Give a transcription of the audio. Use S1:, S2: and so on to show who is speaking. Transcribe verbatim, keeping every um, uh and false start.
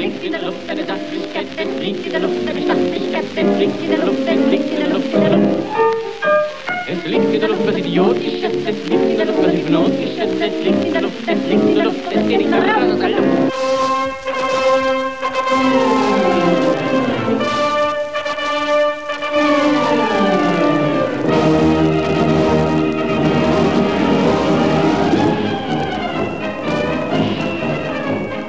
S1: fliegt in der Luft, eine Sachlichkeit, es fliegt in der Luft, eine Sachlichkeit, es fliegt in der Luft, es fliegt in der Luft, in der Luft. Es liegt in der Luft was Idiotisches, es liegt in der Luft was Hypnotisches, es liegt in der Luft, es liegt in der Luft, es geht nicht raus aus der Luft.